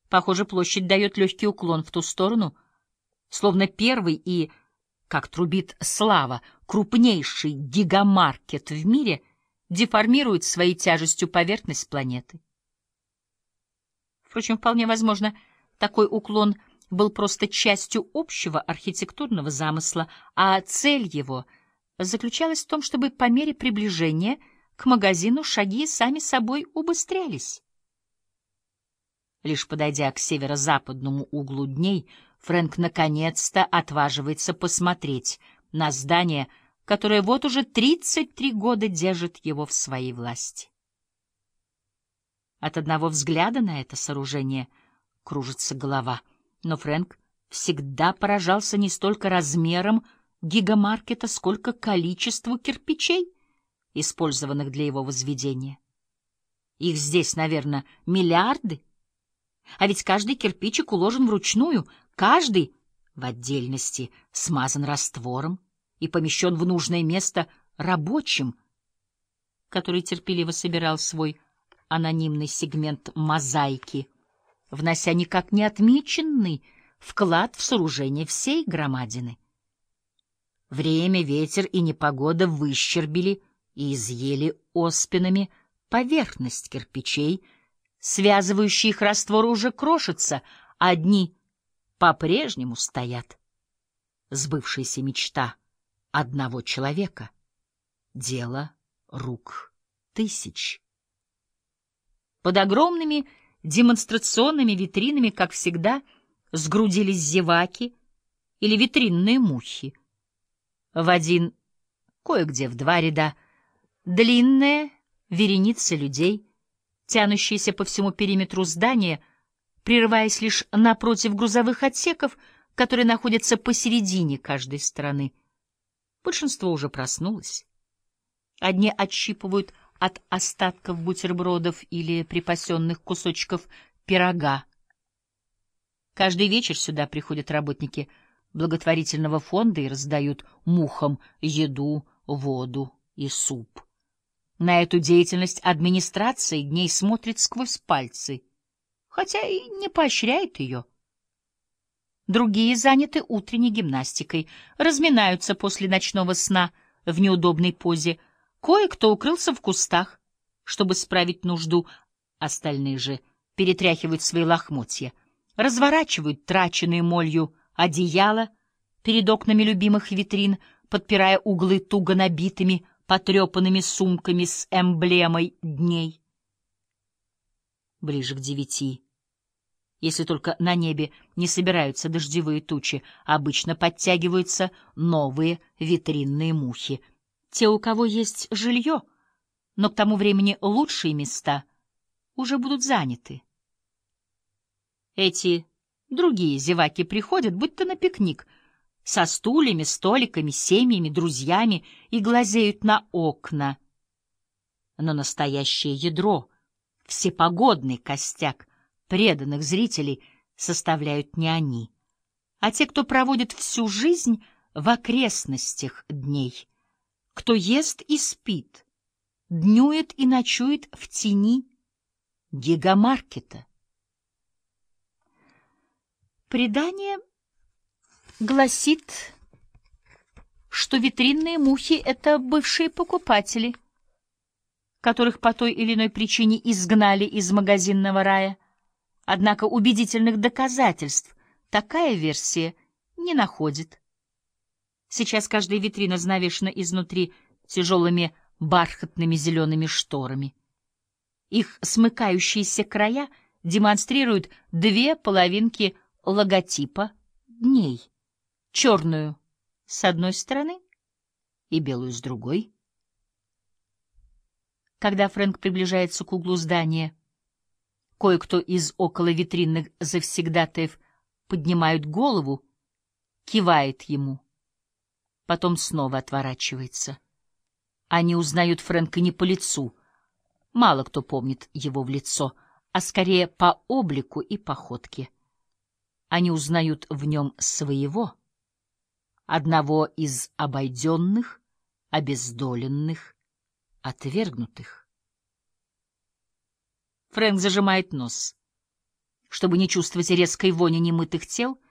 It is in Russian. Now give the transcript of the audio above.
Похоже, площадь дает легкий уклон в ту сторону, словно первый и, как трубит слава, крупнейший гигамаркет в мире деформирует своей тяжестью поверхность планеты. Впрочем, вполне возможно, такой уклон был просто частью общего архитектурного замысла, а цель его заключалась в том, чтобы по мере приближения к магазину шаги сами собой убыстрялись. Лишь подойдя к северо-западному углу дней, Фрэнк наконец-то отваживается посмотреть на здание, которое вот уже 33 года держит его в своей власти. От одного взгляда на это сооружение кружится голова, но Фрэнк всегда поражался не столько размером гигамаркета, сколько количеству кирпичей, использованных для его возведения. Их здесь, наверное, миллиарды. А ведь каждый кирпичик уложен вручную, каждый в отдельности смазан раствором и помещен в нужное место рабочим, который терпеливо собирал свой анонимный сегмент мозаики, внося никак не отмеченный вклад в сооружение всей громадины. Время, ветер и непогода выщербили и изъели оспинами поверхность кирпичей, связывающие их растворы уже крошатся, а одни по-прежнему стоят. Сбывшаяся мечта одного человека — дело рук тысяч. Под огромными демонстрационными витринами, как всегда, сгрудились зеваки или витринные мухи. В один, кое-где в два ряда, длинная вереница людей, тянущаяся по всему периметру здания, прерываясь лишь напротив грузовых отсеков, которые находятся посередине каждой стороны. Большинство уже проснулось. Одни отщипывают от остатков бутербродов или припасенных кусочков пирога. Каждый вечер сюда приходят работники благотворительного фонда и раздают мухам еду, воду и суп. На эту деятельность администрация дней смотрит сквозь пальцы, хотя и не поощряет ее. Другие заняты утренней гимнастикой, разминаются после ночного сна в неудобной позе. Кое-кто укрылся в кустах, чтобы справить нужду, остальные же перетряхивают свои лохмотья, разворачивают траченные молью одеяла перед окнами любимых витрин, подпирая углы туго набитыми потрепанными сумками с эмблемой дней. Ближе к 9, если только на небе не собираются дождевые тучи, обычно подтягиваются новые витринные мухи. Те, у кого есть жилье, но к тому времени лучшие места уже будут заняты. Эти другие зеваки приходят, будто на пикник, со стульями, столиками, семьями, друзьями и глазеют на окна. Но настоящее ядро, всепогодный костяк преданных зрителей составляют не они, а те, кто проводит всю жизнь в окрестностях дней, кто ест и спит, днюет и ночует в тени гигамаркета. Предание гласит, что витринные мухи — это бывшие покупатели, которых по той или иной причине изгнали из магазинного рая. Однако убедительных доказательств такая версия не находит. Сейчас каждая витрина занавешена изнутри тяжелыми бархатными зелеными шторами. Их смыкающиеся края демонстрируют две половинки логотипа дней. Черную с одной стороны и белую с другой. Когда Фрэнк приближается к углу здания, кое-кто из околовитринных завсегдатаев поднимает голову, кивает ему, потом снова отворачивается. Они узнают Фрэнка не по лицу, мало кто помнит его в лицо, а скорее по облику и походке. Они узнают в нем своего, одного из обойденных, обездоленных, отвергнутых. Фрэнк зажимает нос. чтобы не чувствовать резкой вони немытых тел,